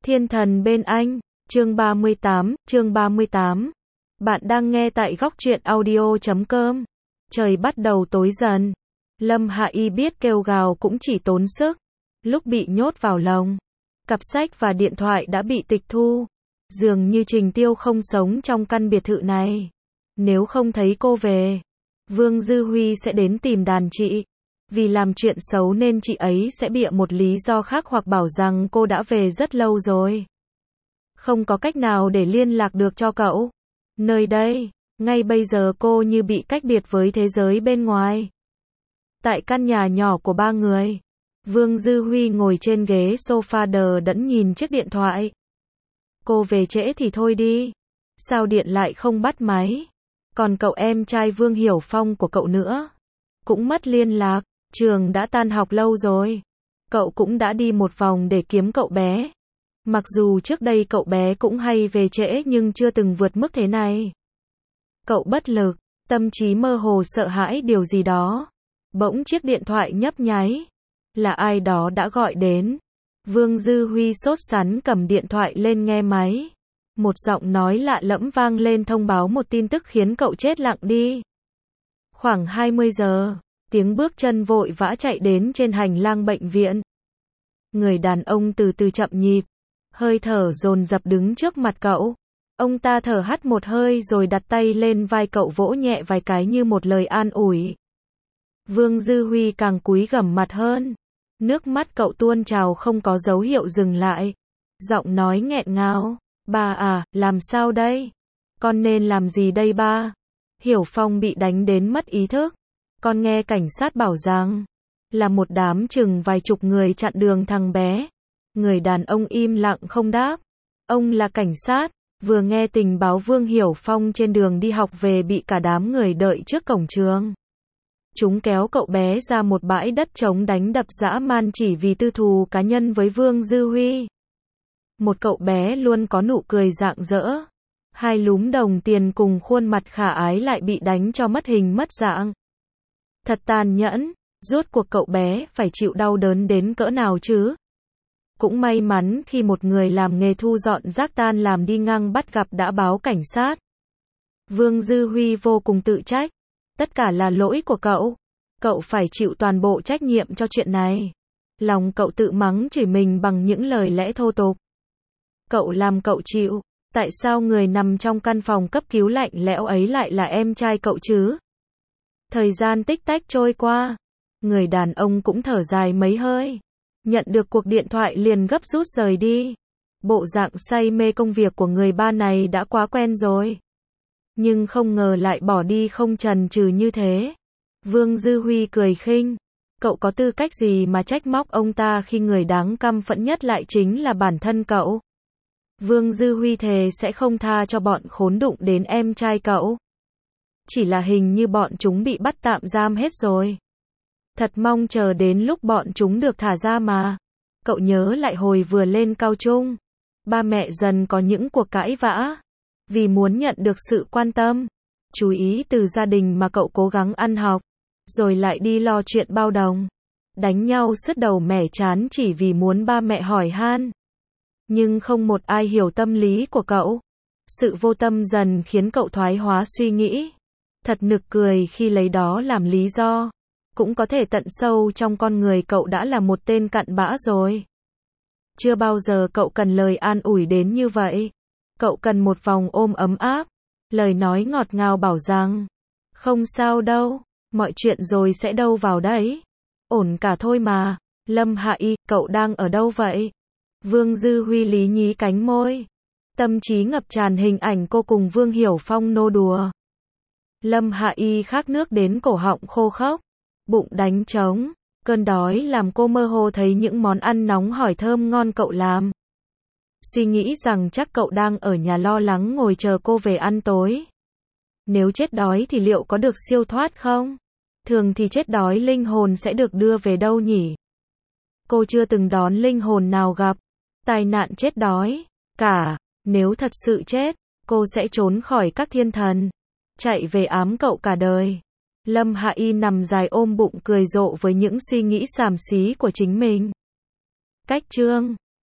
Thiên thần bên anh, chương 38. Bạn đang nghe tại góc truyện audio.com. Trời bắt đầu tối dần. Lâm Hạ Y biết kêu gào cũng chỉ tốn sức. Lúc bị nhốt vào lồng, cặp sách và điện thoại đã bị tịch thu. Dường như Trình Tiêu không sống trong căn biệt thự này. Nếu không thấy cô về, Vương Dư Huy sẽ đến tìm đàn chị. Vì làm chuyện xấu nên chị ấy sẽ bịa một lý do khác hoặc bảo rằng cô đã về rất lâu rồi. Không có cách nào để liên lạc được cho cậu. Nơi đây, ngay bây giờ cô như bị cách biệt với thế giới bên ngoài. Tại căn nhà nhỏ của ba người, Vương Dư Huy ngồi trên ghế sofa đờ đẫn nhìn chiếc điện thoại. Cô về trễ thì thôi đi. Sao điện lại không bắt máy? Còn cậu em trai Vương Hiểu Phong của cậu nữa, cũng mất liên lạc. Trường đã tan học lâu rồi. Cậu cũng đã đi một vòng để kiếm cậu bé. Mặc dù trước đây cậu bé cũng hay về trễ nhưng chưa từng vượt mức thế này. Cậu bất lực, tâm trí mơ hồ sợ hãi điều gì đó. Bỗng chiếc điện thoại nhấp nháy. Là ai đó đã gọi đến. Vương Dư Huy sốt sắng cầm điện thoại lên nghe máy. Một giọng nói lạ lẫm vang lên thông báo một tin tức khiến cậu chết lặng đi. Khoảng 20 giờ. Tiếng bước chân vội vã chạy đến trên hành lang bệnh viện. Người đàn ông từ từ chậm nhịp, hơi thở dồn dập đứng trước mặt cậu. Ông ta thở hắt một hơi rồi đặt tay lên vai cậu vỗ nhẹ vài cái như một lời an ủi. Vương Dư Huy càng cúi gằm mặt hơn. Nước mắt cậu tuôn trào không có dấu hiệu dừng lại. Giọng nói nghẹn ngào. Ba à, làm sao đây? Con nên làm gì đây ba? Hiểu Phong bị đánh đến mất ý thức. Con nghe cảnh sát bảo rằng là một đám chừng vài chục người chặn đường thằng bé. Người đàn ông im lặng không đáp. Ông là cảnh sát, vừa nghe tình báo Vương Hiểu Phong trên đường đi học về bị cả đám người đợi trước cổng trường. Chúng kéo cậu bé ra một bãi đất trống đánh đập dã man chỉ vì tư thù cá nhân với Vương Dư Huy. Một cậu bé luôn có nụ cười rạng rỡ. Hai lúm đồng tiền cùng khuôn mặt khả ái lại bị đánh cho mất hình mất dạng. Thật tàn nhẫn, rốt cuộc cậu bé phải chịu đau đớn đến cỡ nào chứ? Cũng may mắn khi một người làm nghề thu dọn rác tan làm đi ngang bắt gặp đã báo cảnh sát. Vương Dư Huy vô cùng tự trách. Tất cả là lỗi của cậu. Cậu phải chịu toàn bộ trách nhiệm cho chuyện này. Lòng cậu tự mắng chửi mình bằng những lời lẽ thô tục. Cậu làm cậu chịu. Tại sao người nằm trong căn phòng cấp cứu lạnh lẽo ấy lại là em trai cậu chứ? Thời gian tích tách trôi qua. Người đàn ông cũng thở dài mấy hơi. Nhận được cuộc điện thoại liền gấp rút rời đi. Bộ dạng say mê công việc của người ba này đã quá quen rồi. Nhưng không ngờ lại bỏ đi không chần chừ như thế. Vương Dư Huy cười khinh. Cậu có tư cách gì mà trách móc ông ta khi người đáng căm phẫn nhất lại chính là bản thân cậu? Vương Dư Huy thề sẽ không tha cho bọn khốn đụng đến em trai cậu. Chỉ là hình như bọn chúng bị bắt tạm giam hết rồi. Thật mong chờ đến lúc bọn chúng được thả ra mà. Cậu nhớ lại hồi vừa lên cao trung. Ba mẹ dần có những cuộc cãi vã. Vì muốn nhận được sự quan tâm, chú ý từ gia đình mà cậu cố gắng ăn học. Rồi lại đi lo chuyện bao đồng. Đánh nhau sứt đầu mẻ trán chỉ vì muốn ba mẹ hỏi han. Nhưng không một ai hiểu tâm lý của cậu. Sự vô tâm dần khiến cậu thoái hóa suy nghĩ. Thật nực cười khi lấy đó làm lý do. Cũng có thể tận sâu trong con người cậu đã là một tên cặn bã rồi. Chưa bao giờ cậu cần lời an ủi đến như vậy. Cậu cần một vòng ôm ấm áp. Lời nói ngọt ngào bảo rằng không sao đâu, mọi chuyện rồi sẽ đâu vào đấy. Ổn cả thôi mà. Lâm Hạ Y, cậu đang ở đâu vậy? Vương Dư Huy lý nhí cánh môi. Tâm trí ngập tràn hình ảnh cô cùng Vương Hiểu Phong nô đùa. Lâm Hạ Y khát nước đến cổ họng khô khốc. Bụng đánh trống. Cơn đói làm cô mơ hồ thấy những món ăn nóng hổi thơm ngon cậu làm. Suy nghĩ rằng chắc cậu đang ở nhà lo lắng ngồi chờ cô về ăn tối. Nếu chết đói thì liệu có được siêu thoát không? Thường thì chết đói linh hồn sẽ được đưa về đâu nhỉ? Cô chưa từng đón linh hồn nào gặp tai nạn chết đói cả. Nếu thật sự chết, cô sẽ trốn khỏi các thiên thần, chạy về ám cậu cả đời. Lâm Hạ Y nằm dài ôm bụng cười rộ với những suy nghĩ xàm xí của chính mình. Cách chương